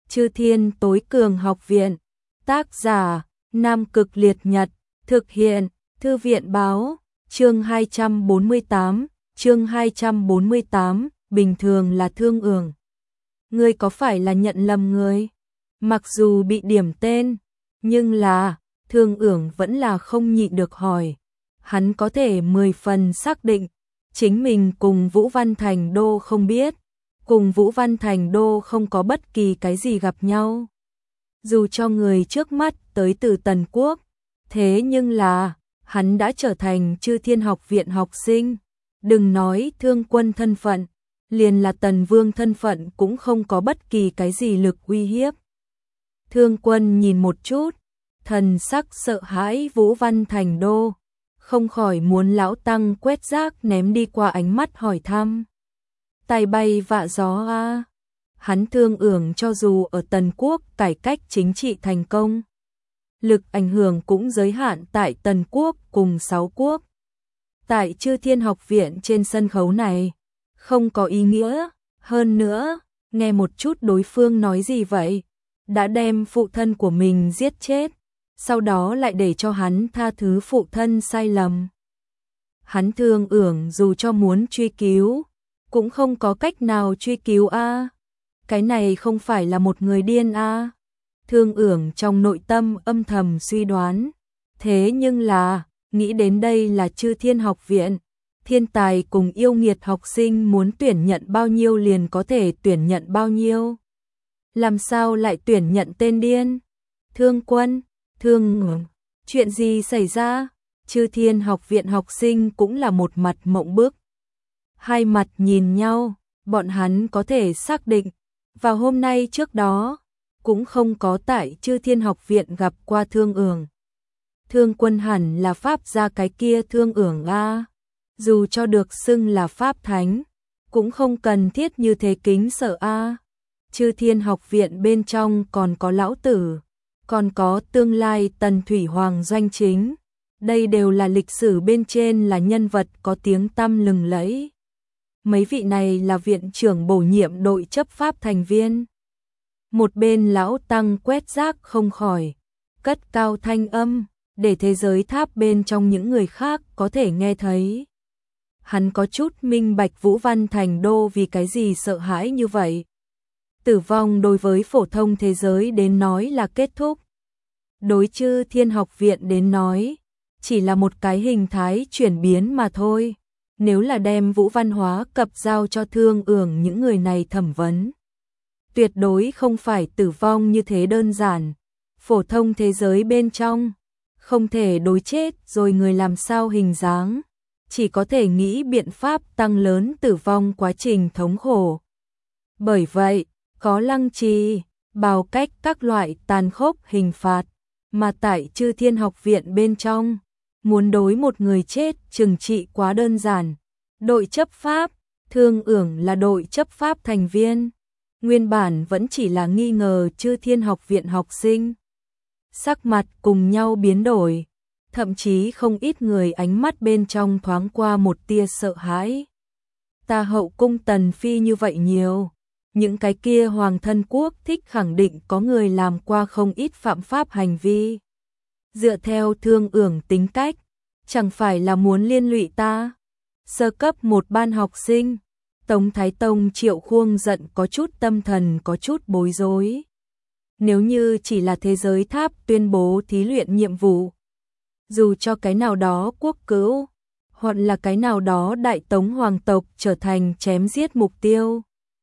Chư Thiên Tối Cường Học Viện. Tác giả: Nam Cực Liệt Nhật. Thực hiện: Thư viện báo. Chương 248, bình thường là Thương Ưởng. Ngươi có phải là nhận lầm người? Mặc dù bị điểm tên, nhưng là Thương Ưởng vẫn là không nhịn được hỏi. Hắn có thể 10 phần xác định chính mình cùng Vũ Văn Thành Đô không biết, cùng Vũ Văn Thành Đô không có bất kỳ cái gì gặp nhau. Dù cho người trước mắt tới từ Tần Quốc, thế nhưng là hắn đã trở thành Chư Thiên Học Viện học sinh. Đừng nói Thương Quân thân phận, liền là Tần Vương thân phận cũng không có bất kỳ cái gì lực uy hiếp. Thương Quân nhìn một chút, thần sắc sợ hãi Vũ Văn Thành Đô, không khỏi muốn lão tăng quét rác ném đi qua ánh mắt hỏi thăm. Tai bay vạ gió a. Hắn Thương Ưởng cho dù ở Tần Quốc cải cách chính trị thành công, lực ảnh hưởng cũng giới hạn tại Tần Quốc cùng 6 quốc. Tại Chư Thiên Học Viện trên sân khấu này, không có ý nghĩa. Hơn nữa, nghe một chút đối phương nói gì vậy? Đã đem phụ thân của mình giết chết, sau đó lại để cho hắn tha thứ phụ thân sai lầm. Hắn Thương Ưởng dù cho muốn truy cứu, cũng không có cách nào truy cứu a. Cái này không phải là một người điên a. Thương Ưởng trong nội tâm âm thầm suy đoán. Thế nhưng là, nghĩ đến đây là Chư Thiên Học Viện, thiên tài cùng yêu nghiệt học sinh muốn tuyển nhận bao nhiêu liền có thể tuyển nhận bao nhiêu. Làm sao lại tuyển nhận tên điên? Thương Quân, Thương Ưởng, chuyện gì xảy ra? Chư Thiên Học Viện học sinh cũng là một mặt mộng bức. Hai mặt nhìn nhau, bọn hắn có thể xác định, vào hôm nay trước đó, cũng không có tại Chư Thiên Học Viện gặp qua Thương Ưởng. Thương Quân hẳn là pháp gia cái kia Thương Ưởng a. Dù cho được xưng là pháp thánh, cũng không cần thiết như thế kính sợ a. Chư Thiên Học Viện bên trong còn có lão tử, còn có tương lai Tần Thủy Hoàng doanh chính. Đây đều là lịch sử bên trên là nhân vật có tiếng tăm lừng lẫy. Mấy vị này là viện trưởng bổ nhiệm đội chấp pháp thành viên. Một bên lão tăng quét rác không khỏi cất cao thanh âm, để thế giới tháp bên trong những người khác có thể nghe thấy. Hắn có chút minh bạch Vũ Văn Thành Đô vì cái gì sợ hãi như vậy. Tử vong đối với phổ thông thế giới đến nói là kết thúc. Đối Chư Thiên Học Viện đến nói, chỉ là một cái hình thái chuyển biến mà thôi. Nếu là đem Vũ Văn Hóa Cập giao cho Thương Ưởng những người này thẩm vấn, tuyệt đối không phải tử vong như thế đơn giản. Phổ thông thế giới bên trong, không thể đối chết rồi người làm sao hình dáng, chỉ có thể nghĩ biện pháp tăng lớn tử vong quá trình thống khổ. Bởi vậy, có lăng trì, bào cách các loại tàn khốc hình phạt, mà tại Chư Thiên Học Viện bên trong, muốn đối một người chết trừng trị quá đơn giản. Đội chấp pháp, Thương Ưởng là đội chấp pháp thành viên, nguyên bản vẫn chỉ là nghi ngờ Chư Thiên Học Viện học sinh. Sắc mặt cùng nhau biến đổi, thậm chí không ít người ánh mắt bên trong thoáng qua một tia sợ hãi. Ta hậu cung Tần Phi như vậy nhiều, những cái kia hoàng thân quốc thích khẳng định có người làm qua không ít phạm pháp hành vi. Dựa theo Thương Ưởng tính cách, chẳng phải là muốn liên lụy ta. Sơ cấp một ban học sinh, Tống Thái Tông Triệu Khuông giận có chút tâm thần có chút bối rối. Nếu như chỉ là thế giới tháp tuyên bố thí luyện nhiệm vụ, dù cho cái nào đó quốc cữu, hoặc là cái nào đó đại tống hoàng tộc trở thành chém giết mục tiêu,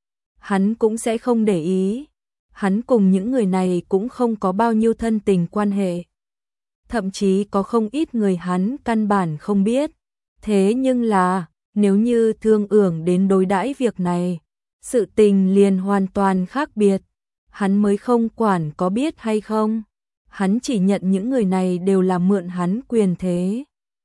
hắn cũng sẽ không để ý. Hắn cùng những người này cũng không có bao nhiêu thân tình quan hệ. Thậm chí có không ít người hắn căn bản không biết. Thế nhưng là, nếu như Thương Ưởng đến đối đãi việc này, sự tình liền hoàn toàn khác biệt. Hắn mới không quản có biết hay không. Hắn chỉ nhận những người này đều là mượn hắn quyền thế.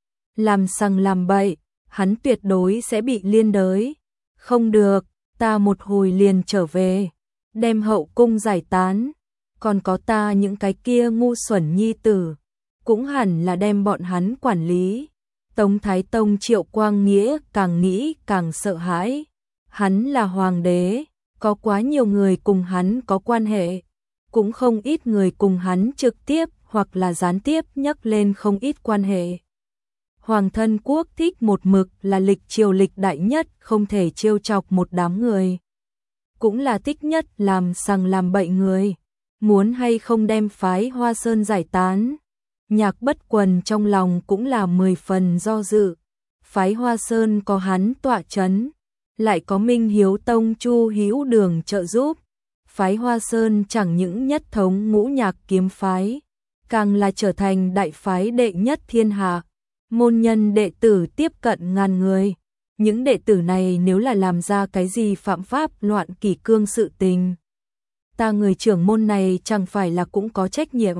Làm sằng làm bậy, hắn tuyệt đối sẽ bị liên đới. Không được, ta một hồi liền trở về, đem hậu cung giải tán. Còn có ta những cái kia ngu xuẩn nhi tử, cũng hẳn là đem bọn hắn quản lý. Tống Thái Tông Triệu Quang Nghĩa càng nghĩ càng sợ hãi. Hắn là hoàng đế, có quá nhiều người cùng hắn có quan hệ, cũng không ít người cùng hắn trực tiếp hoặc là gián tiếp nhắc lên không ít quan hệ. Hoàng thân quốc thích một mực là lịch triều lịch đại nhất, không thể trêu chọc một đám người. Cũng là thích nhất làm sằng làm bậy người, muốn hay không đem phái Hoa Sơn giải tán. Nhạc Bất Quần trong lòng cũng là 10 phần do dự. Phái Hoa Sơn có hắn tọa chấn, lại có Minh Hiếu Tông Chu Hữu Đường trợ giúp. Phái Hoa Sơn chẳng những nhất thống ngũ nhạc kiếm phái, càng là trở thành đại phái đệ nhất thiên hạ. Môn nhân đệ tử tiếp cận ngàn người. Những đệ tử này nếu là làm ra cái gì phạm pháp loạn kỷ cương sự tình, ta người trưởng môn này chẳng phải là cũng có trách nhiệm.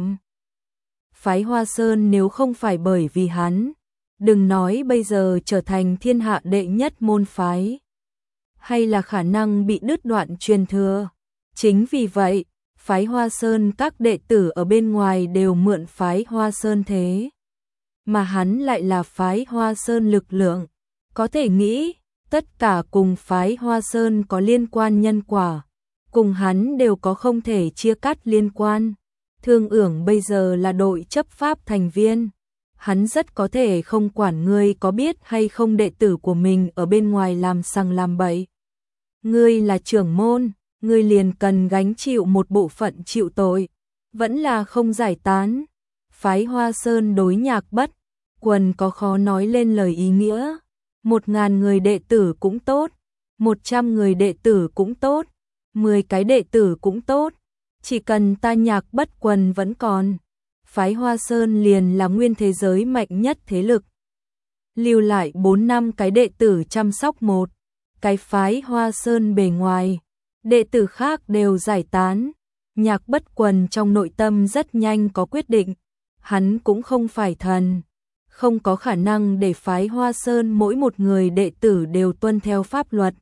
Phái Hoa Sơn nếu không phải bởi vì hắn, đừng nói bây giờ trở thành thiên hạ đệ nhất môn phái, hay là khả năng bị đứt đoạn truyền thừa. Chính vì vậy, phái Hoa Sơn các đệ tử ở bên ngoài đều mượn phái Hoa Sơn thế, mà hắn lại là phái Hoa Sơn lực lượng. Có thể nghĩ, tất cả cùng phái Hoa Sơn có liên quan nhân quả, cùng hắn đều có không thể chia cắt liên quan. Thương Ưởng bây giờ là đội chấp pháp thành viên, hắn rất có thể không quản ngươi có biết hay không đệ tử của mình ở bên ngoài làm sằng làm bậy. Ngươi là trưởng môn, ngươi liền cần gánh chịu một bộ phận chịu tội, vẫn là không giải tán. Phái Hoa Sơn đối Nhạc Bất Quần có khó nói lên lời ý nghĩa. 1000 người đệ tử cũng tốt, 100 người đệ tử cũng tốt, 10 cái đệ tử cũng tốt, chỉ cần ta Nhạc Bất Quần vẫn còn, phái Hoa Sơn liền là nguyên thế giới mạnh nhất thế lực. Lưu lại 4 năm cái đệ tử chăm sóc một cái phái Hoa Sơn bề ngoài, đệ tử khác đều giải tán. Nhạc Bất Quần trong nội tâm rất nhanh có quyết định, hắn cũng không phải thần, không có khả năng để phái Hoa Sơn mỗi một người đệ tử đều tuân theo pháp luật.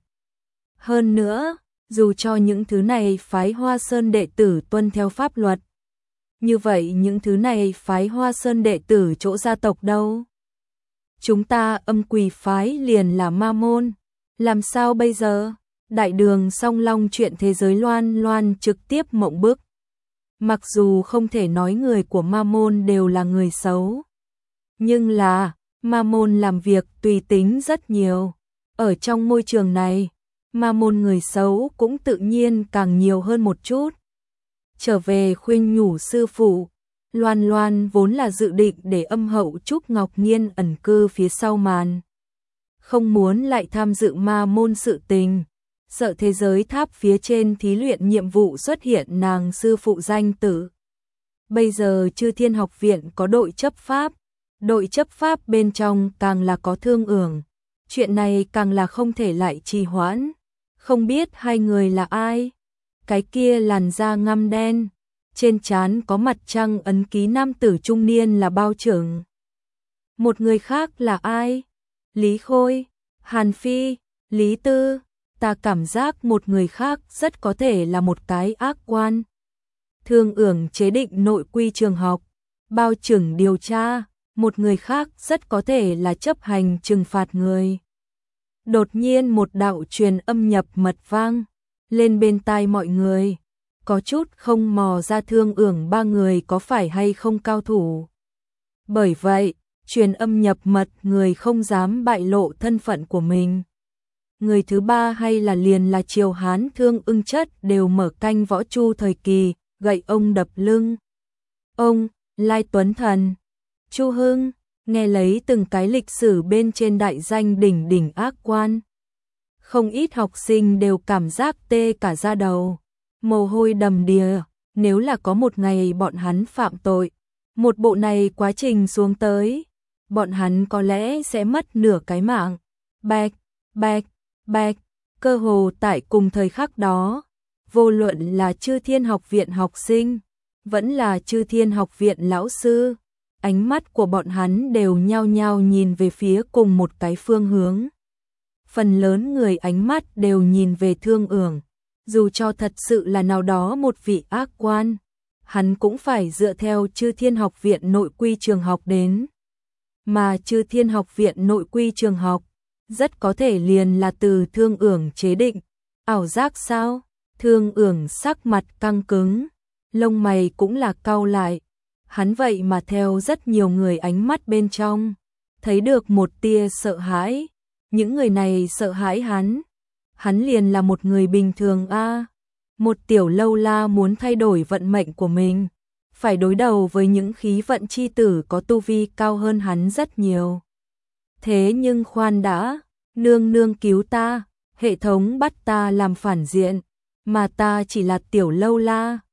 Hơn nữa, dù cho những thứ này phái Hoa Sơn đệ tử tuân theo pháp luật, như vậy những thứ này phái Hoa Sơn đệ tử chỗ gia tộc đâu? Chúng ta Âm Quỷ phái liền là ma môn, làm sao bây giờ? Đại đường Song Long chuyện thế giới loan loan trực tiếp mộng bức. Mặc dù không thể nói người của ma môn đều là người xấu, nhưng là ma môn làm việc tùy tính rất nhiều. Ở trong môi trường này, ma môn người xấu cũng tự nhiên càng nhiều hơn một chút. Trở về khuyên nhủ sư phụ, Loan Loan vốn là dự định để Âm Hậu Trúc Ngọc Nhiên ẩn cư phía sau màn, không muốn lại tham dự ma môn sự tình, sợ thế giới tháp phía trên thí luyện nhiệm vụ xuất hiện nàng sư phụ danh tử. Bây giờ Chư Thiên Học Viện có đội chấp pháp, đội chấp pháp bên trong càng là có Thương Ưởng, chuyện này càng là không thể lại trì hoãn. Không biết hai người là ai? Cái kia làn da ngăm đen, trên trán có mặt trăng ấn ký nam tử trung niên là Bao Trưởng. Một người khác là ai? Lý Khôi, Hàn Phi, Lý Tư. Ta cảm giác một người khác rất có thể là một cái ác quan. Thương Ưởng chế định nội quy trường học, Bao Trưởng điều tra, một người khác rất có thể là chấp hành trừng phạt người. Đột nhiên một đạo truyền âm nhập mật vang lên bên tai mọi người, có chút không mò ra Thương Ưởng ba người có phải hay không cao thủ. Bởi vậy, truyền âm nhập mật người không dám bại lộ thân phận của mình. Người thứ ba hay là liền là Triều Hán Thương Ưng Chất đều mở canh võ chu thời kỳ, gậy ông đập lưng. Ông, Lai Tuấn Thần, Chu Hưng, nghe lấy từng cái lịch sử bên trên đại danh đỉnh đỉnh ác quan. Không ít học sinh đều cảm giác tê cả da đầu, mồ hôi đầm đìa, nếu là có một ngày bọn hắn phạm tội, một bộ này quá trình xuống tới, bọn hắn có lẽ sẽ mất nửa cái mạng. Bạch, bạch, bạch, cơ hồ tại cùng thời khắc đó, vô luận là Chư Thiên Học Viện học sinh, vẫn là Chư Thiên Học Viện lão sư, ánh mắt của bọn hắn đều nhao nhao nhìn về phía cùng một cái phương hướng. Phần lớn người ánh mắt đều nhìn về Thương Ưởng, dù cho thật sự là nào đó một vị ác quan, hắn cũng phải dựa theo Chư Thiên Học Viện nội quy trường học đến. Mà Chư Thiên Học Viện nội quy trường học, rất có thể liền là từ Thương Ưởng chế định. Ảo giác sao? Thương Ưởng sắc mặt căng cứng, lông mày cũng là cau lại. Hắn vậy mà theo rất nhiều người ánh mắt bên trong, thấy được một tia sợ hãi. Những người này sợ hãi hắn liền là một người bình thường a. Một tiểu lâu la muốn thay đổi vận mệnh của mình, phải đối đầu với những khí vận chi tử có tu vi cao hơn hắn rất nhiều. Thế nhưng khoan đã, nương nương cứu ta, hệ thống bắt ta làm phản diện, mà ta chỉ là tiểu lâu la.